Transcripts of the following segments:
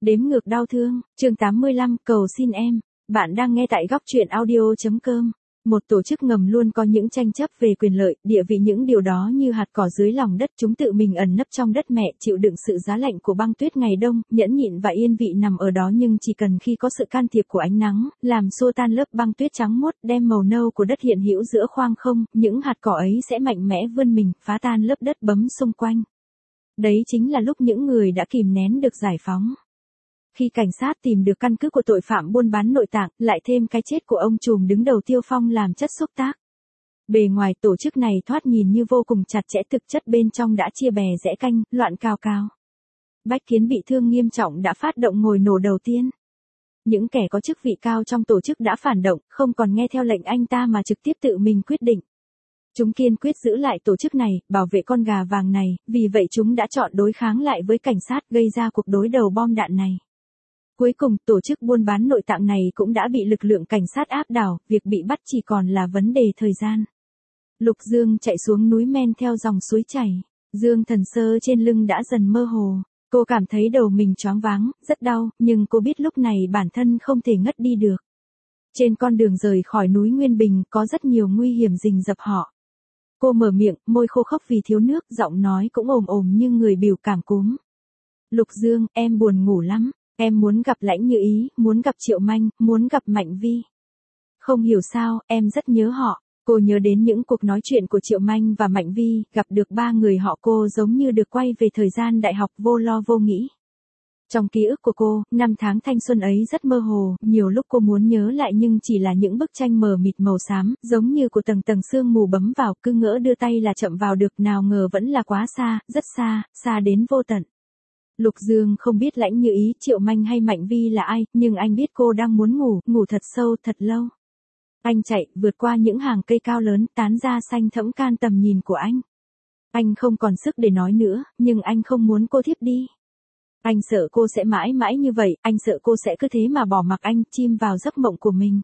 Đếm ngược đau thương, chương 85, cầu xin em. Bạn đang nghe tại góc truyện audio.com. Một tổ chức ngầm luôn có những tranh chấp về quyền lợi, địa vị, những điều đó như hạt cỏ dưới lòng đất, chúng tự mình ẩn nấp trong đất mẹ, chịu đựng sự giá lạnh của băng tuyết ngày đông, nhẫn nhịn và yên vị nằm ở đó, nhưng chỉ cần khi có sự can thiệp của ánh nắng, làm xua tan lớp băng tuyết trắng muốt, đem màu nâu của đất hiện hữu giữa khoang không, những hạt cỏ ấy sẽ mạnh mẽ vươn mình, phá tan lớp đất bấm xung quanh. Đấy chính là lúc những người đã kìm nén được giải phóng. Khi cảnh sát tìm được căn cứ của tội phạm buôn bán nội tạng, lại thêm cái chết của ông trùm đứng đầu Tiêu Phong làm chất xúc tác. Bề ngoài tổ chức này thoạt nhìn như vô cùng chặt chẽ, thực chất bên trong đã chia bè rẽ canh, loạn cào cào. Bách Kiến bị thương nghiêm trọng đã phát động ngồi nổ đầu tiên. Những kẻ có chức vị cao trong tổ chức đã phản động, không còn nghe theo lệnh anh ta mà trực tiếp tự mình quyết định. Chúng kiên quyết giữ lại tổ chức này, bảo vệ con gà vàng này, vì vậy chúng đã chọn đối kháng lại với cảnh sát, gây ra cuộc đối đầu bom đạn này. Cuối cùng, tổ chức buôn bán nội tạng này cũng đã bị lực lượng cảnh sát áp đảo, việc bị bắt chỉ còn là vấn đề thời gian. Lục Dương chạy xuống núi men theo dòng suối chảy. Dương Thần Sơ trên lưng đã dần mơ hồ. Cô cảm thấy đầu mình choáng váng, rất đau, nhưng cô biết lúc này bản thân không thể ngất đi được. Trên con đường rời khỏi núi Nguyên Bình có rất nhiều nguy hiểm rình rập họ. Cô mở miệng, môi khô khốc vì thiếu nước, giọng nói cũng ồm ồm như người biểu cảm cúm. Lục Dương, em buồn ngủ lắm. Em muốn gặp Lãnh Như Ý, muốn gặp Triệu Manh, muốn gặp Mạnh Vi. Không hiểu sao, em rất nhớ họ. Cô nhớ đến những cuộc nói chuyện của Triệu Manh và Mạnh Vi, gặp được ba người họ, cô giống như được quay về thời gian đại học vô lo vô nghĩ. Trong ký ức của cô, năm tháng thanh xuân ấy rất mơ hồ, nhiều lúc cô muốn nhớ lại nhưng chỉ là những bức tranh mờ mịt màu xám, giống như của tầng tầng sương mù bấm vào, cứ ngỡ đưa tay là chậm vào được, nào ngờ vẫn là quá xa, rất xa, xa đến vô tận. Lục Dương không biết Lãnh Như Ý, Triệu Manh hay Mạnh Vi là ai, nhưng anh biết cô đang muốn ngủ, ngủ thật sâu, thật lâu. Anh chạy, vượt qua những hàng cây cao lớn, tán ra xanh thẫm can tầm nhìn của anh. Anh không còn sức để nói nữa, nhưng anh không muốn cô thiếp đi. Anh sợ cô sẽ mãi mãi như vậy, anh sợ cô sẽ cứ thế mà bỏ mặc anh, chìm vào giấc mộng của mình.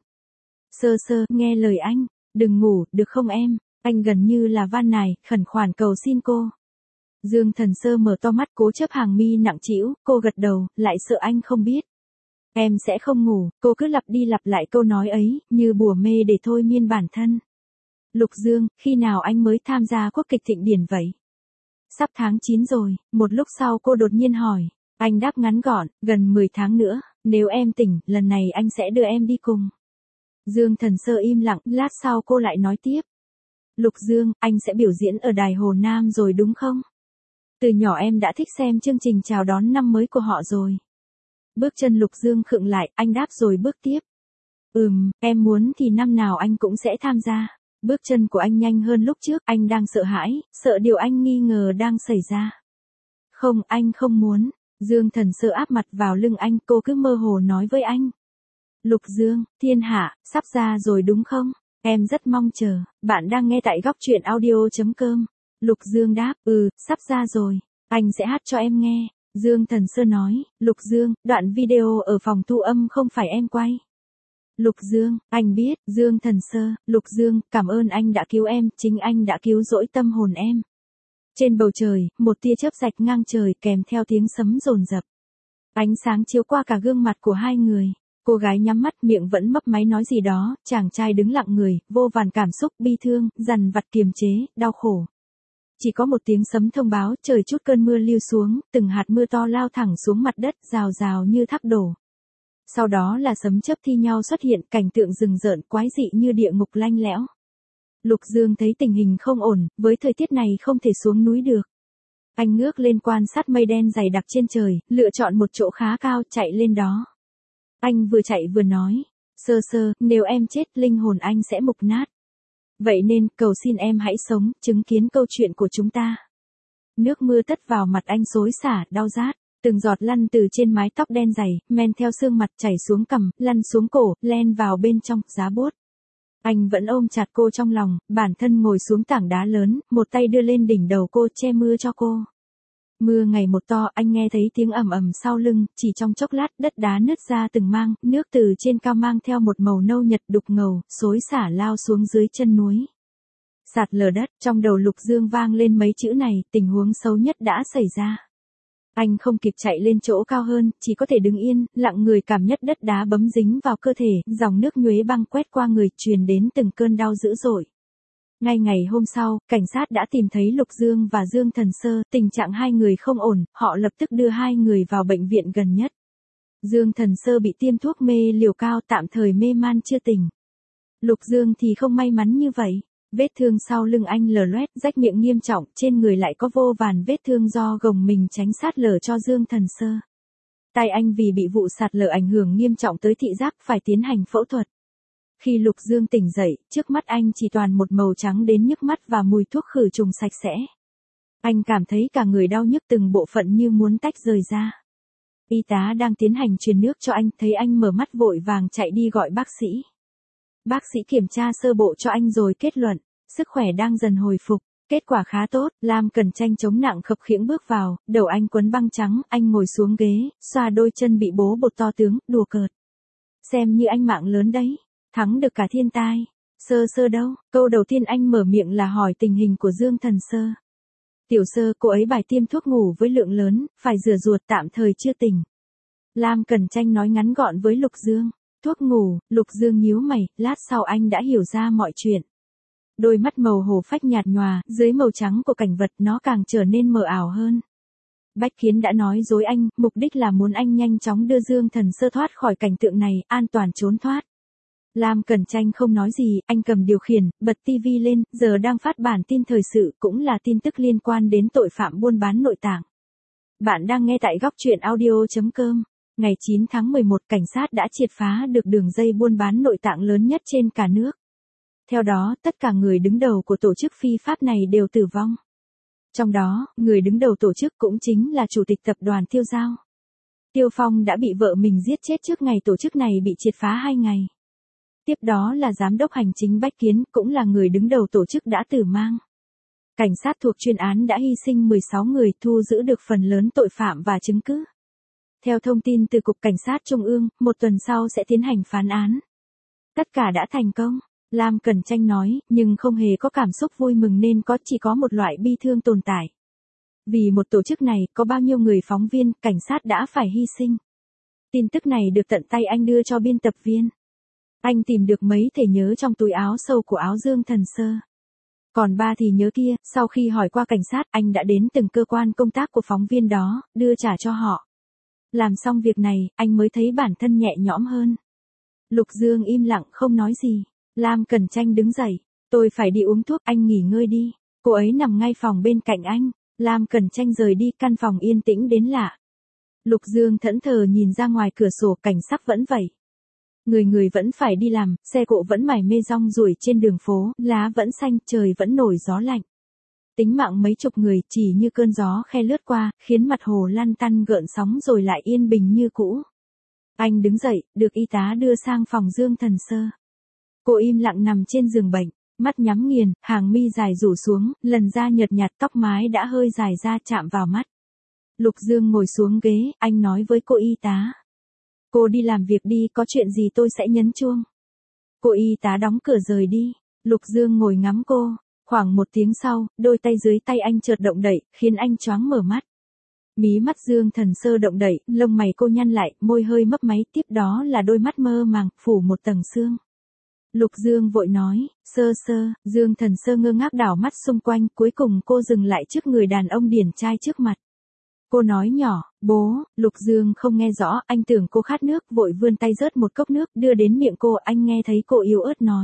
Sơ Sơ, nghe lời anh, đừng ngủ, được không em? Anh gần như là van nài, khẩn khoản cầu xin cô. Dương Thần Sơ mở to mắt, cố chấp hàng mi nặng trĩu, cô gật đầu, lại sợ anh không biết. Em sẽ không ngủ, cô cứ lặp đi lặp lại câu nói ấy, như bùa mê để thôi miên bản thân. Lục Dương, khi nào anh mới tham gia quốc kịch Thịnh Điển vậy? Sắp tháng 9 rồi, một lúc sau cô đột nhiên hỏi. Anh đáp ngắn gọn, gần 10 tháng nữa, nếu em tỉnh, lần này anh sẽ đưa em đi cùng. Dương Thần Sơ im lặng, lát sau cô lại nói tiếp. Lục Dương, anh sẽ biểu diễn ở Đài Hồ Nam rồi đúng không? Từ nhỏ em đã thích xem chương trình chào đón năm mới của họ rồi. Bước chân Lục Dương khựng lại, anh đáp rồi bước tiếp. Em muốn thì năm nào anh cũng sẽ tham gia. Bước chân của anh nhanh hơn lúc trước, anh đang sợ hãi, sợ điều anh nghi ngờ đang xảy ra. Không, anh không muốn. Dương Thần Sơ áp mặt vào lưng anh, cô cứ mơ hồ nói với anh. Lục Dương, thiên hạ, sắp ra rồi đúng không? Em rất mong chờ. Bạn đang nghe tại góc truyện audio.com. Lục Dương đáp, sắp ra rồi. Anh sẽ hát cho em nghe. Dương Thần Sơ nói, Lục Dương, đoạn video ở phòng thu âm không phải em quay. Lục Dương, anh biết. Dương Thần Sơ, Lục Dương, cảm ơn anh đã cứu em, chính anh đã cứu rỗi tâm hồn em. Trên bầu trời, một tia chớp rạch ngang trời kèm theo tiếng sấm dồn dập. Ánh sáng chiếu qua cả gương mặt của hai người. Cô gái nhắm mắt, miệng vẫn mấp máy nói gì đó, chàng trai đứng lặng người, vô vàn cảm xúc, bi thương, dằn vặt, kiềm chế, đau khổ. Chỉ có một tiếng sấm thông báo, trời chút cơn mưa lưu xuống, từng hạt mưa to lao thẳng xuống mặt đất, rào rào như thác đổ. Sau đó là sấm chớp thi nhau xuất hiện, cảnh tượng rùng rợn, quái dị như địa ngục lanh lẽo. Lục Dương thấy tình hình không ổn, với thời tiết này không thể xuống núi được. Anh ngước lên quan sát mây đen dày đặc trên trời, lựa chọn một chỗ khá cao, chạy lên đó. Anh vừa chạy vừa nói, Sơ Sơ, nếu em chết, linh hồn anh sẽ mục nát. Vậy nên, cầu xin em hãy sống, chứng kiến câu chuyện của chúng ta. Nước mưa tất vào mặt anh xối xả, đau rát, từng giọt lăn từ trên mái tóc đen dày, men theo xương mặt chảy xuống cằm, lăn xuống cổ, len vào bên trong, giá buốt. Anh vẫn ôm chặt cô trong lòng, bản thân ngồi xuống tảng đá lớn, một tay đưa lên đỉnh đầu cô, che mưa cho cô. Mưa ngày một to, anh nghe thấy tiếng ầm ầm sau lưng, chỉ trong chốc lát, đất đá nứt ra từng mang, nước từ trên cao mang theo một màu nâu nhật đục ngầu, xối xả lao xuống dưới chân núi. Sạt lở đất, trong đầu Lục Dương vang lên mấy chữ này, tình huống xấu nhất đã xảy ra. Anh không kịp chạy lên chỗ cao hơn, chỉ có thể đứng yên, lặng người cảm nhận đất đá bấm dính vào cơ thể, dòng nước nhuế băng quét qua người, truyền đến từng cơn đau dữ dội. Ngay ngày hôm sau, cảnh sát đã tìm thấy Lục Dương và Dương Thần Sơ, tình trạng hai người không ổn, họ lập tức đưa hai người vào bệnh viện gần nhất. Dương Thần Sơ bị tiêm thuốc mê liều cao, tạm thời mê man chưa tỉnh. Lục Dương thì không may mắn như vậy. Vết thương sau lưng anh lở loét, rách miệng nghiêm trọng, trên người lại có vô vàn vết thương do gồng mình tránh sát lở cho Dương Thần Sơ. Tai anh vì bị vụ sạt lở ảnh hưởng nghiêm trọng tới thị giác, phải tiến hành phẫu thuật. Khi Lục Dương tỉnh dậy, trước mắt anh chỉ toàn một màu trắng đến nhức mắt và mùi thuốc khử trùng sạch sẽ. Anh cảm thấy cả người đau nhức từng bộ phận như muốn tách rời ra. Y tá đang tiến hành truyền nước cho anh, thấy anh mở mắt vội vàng chạy đi gọi bác sĩ. Bác sĩ kiểm tra sơ bộ cho anh rồi kết luận, sức khỏe đang dần hồi phục, kết quả khá tốt. Lam Cẩn Tranh chống nặng khập khiễng bước vào, đầu anh quấn băng trắng, anh ngồi xuống ghế, xoa đôi chân bị bố bột to tướng, đùa cợt. Xem như anh mạng lớn đấy, thắng được cả thiên tai. Sơ Sơ đâu? Câu đầu tiên anh mở miệng là hỏi tình hình của Dương Thần Sơ. Tiểu Sơ, cô ấy bài tiêm thuốc ngủ với lượng lớn, phải rửa ruột, tạm thời chưa tỉnh. Lam Cẩn Tranh nói ngắn gọn với Lục Dương. Thuốc ngủ, Lục Dương nhíu mày, lát sau anh đã hiểu ra mọi chuyện. Đôi mắt màu hổ phách nhạt nhòa, dưới màu trắng của cảnh vật nó càng trở nên mờ ảo hơn. Bách Kiến đã nói dối anh, mục đích là muốn anh nhanh chóng đưa Dương Thần Sơ thoát khỏi cảnh tượng này, an toàn trốn thoát. Lam Cẩn Tranh không nói gì, anh cầm điều khiển, bật tivi lên, giờ đang phát bản tin thời sự, cũng là tin tức liên quan đến tội phạm buôn bán nội tạng. Bạn đang nghe tại góc truyện audio.com. Ngày 9 tháng 11, cảnh sát đã triệt phá được đường dây buôn bán nội tạng lớn nhất trên cả nước. Theo đó, tất cả người đứng đầu của tổ chức phi pháp này đều tử vong. Trong đó, người đứng đầu tổ chức cũng chính là chủ tịch tập đoàn Tiêu Dao. Tiêu Phong đã bị vợ mình giết chết trước ngày tổ chức này bị triệt phá 2 ngày. Tiếp đó là giám đốc hành chính Bách Kiến, cũng là người đứng đầu tổ chức đã tử mang. Cảnh sát thuộc chuyên án đã hy sinh 16 người, thu giữ được phần lớn tội phạm và chứng cứ. Theo thông tin từ Cục Cảnh sát Trung ương, một tuần sau sẽ tiến hành phán án. Tất cả đã thành công, Lam Cẩn Tranh nói, nhưng không hề có cảm xúc vui mừng nên chỉ có một loại bi thương tồn tại. Vì một tổ chức này, có bao nhiêu người phóng viên, cảnh sát đã phải hy sinh. Tin tức này được tận tay anh đưa cho biên tập viên. Anh tìm được mấy thẻ nhớ trong túi áo sâu của áo Dương Thần Sơ. Còn 3 thì nhớ kia, sau khi hỏi qua cảnh sát, anh đã đến từng cơ quan công tác của phóng viên đó, đưa trả cho họ. Làm xong việc này, anh mới thấy bản thân nhẹ nhõm hơn. Lục Dương im lặng không nói gì. Lam Cẩn Tranh đứng dậy. Tôi phải đi uống thuốc, anh nghỉ ngơi đi. Cô ấy nằm ngay phòng bên cạnh anh. Lam Cẩn Tranh rời đi, căn phòng yên tĩnh đến lạ. Lục Dương thẫn thờ nhìn ra ngoài cửa sổ, cảnh sắc vẫn vậy. Người vẫn phải đi làm, xe cộ vẫn mải mê rong ruổi trên đường phố, lá vẫn xanh, trời vẫn nổi gió lạnh. Tính mạng mấy chục người chỉ như cơn gió khe lướt qua, khiến mặt hồ lăn tăn gợn sóng rồi lại yên bình như cũ. Anh đứng dậy, được y tá đưa sang phòng Dương Thần Sơ. Cô im lặng nằm trên giường bệnh, mắt nhắm nghiền, hàng mi dài rủ xuống, lần da nhợt nhạt, tóc mái đã hơi dài ra chạm vào mắt. Lục Dương ngồi xuống ghế, anh nói với cô y tá. Cô đi làm việc đi, có chuyện gì tôi sẽ nhấn chuông. Cô y tá đóng cửa rời đi. Lục Dương ngồi ngắm cô. Khoảng 1 tiếng sau, đôi tay dưới tay anh chợt động đậy, khiến anh choáng mở mắt. Mí mắt Dương Thần Sơ động đậy, lông mày cô nhăn lại, môi hơi mấp máy, tiếp đó là đôi mắt mơ màng, phủ một tầng sương. Lục Dương vội nói, Sơ Sơ. Dương Thần Sơ ngơ ngác đảo mắt xung quanh, cuối cùng cô dừng lại trước người đàn ông điển trai trước mặt. Cô nói nhỏ, bố. Lục Dương không nghe rõ, anh tưởng cô khát nước, vội vươn tay rớt một cốc nước, đưa đến miệng cô, anh nghe thấy cô yếu ớt nói.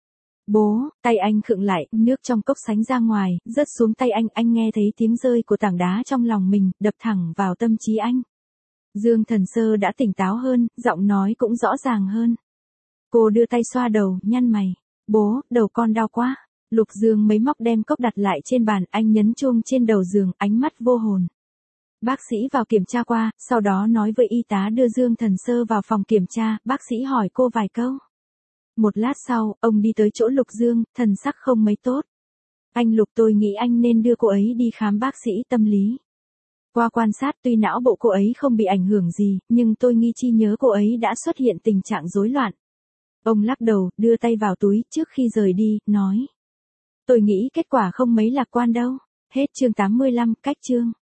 Bố. Tay anh khựng lại, nước trong cốc sánh ra ngoài, rớt xuống tay anh nghe thấy tiếng rơi của tảng đá trong lòng mình, đập thẳng vào tâm trí anh. Dương Thần Sơ đã tỉnh táo hơn, giọng nói cũng rõ ràng hơn. Cô đưa tay xoa đầu, nhăn mày. Bố, đầu con đau quá. Lục Dương mấy móc đem cốc đặt lại trên bàn, anh nhấn chuông trên đầu giường, ánh mắt vô hồn. Bác sĩ vào kiểm tra qua, sau đó nói với y tá đưa Dương Thần Sơ vào phòng kiểm tra, bác sĩ hỏi cô vài câu. Một lát sau, ông đi tới chỗ Lục Dương, thần sắc không mấy tốt. Anh Lục, tôi nghĩ anh nên đưa cô ấy đi khám bác sĩ tâm lý. Qua quan sát tuy não bộ cô ấy không bị ảnh hưởng gì, nhưng tôi nghi trí nhớ cô ấy đã xuất hiện tình trạng rối loạn. Ông lắc đầu, đưa tay vào túi trước khi rời đi, nói. Tôi nghĩ kết quả không mấy lạc quan đâu. Hết chương 85, cách chương.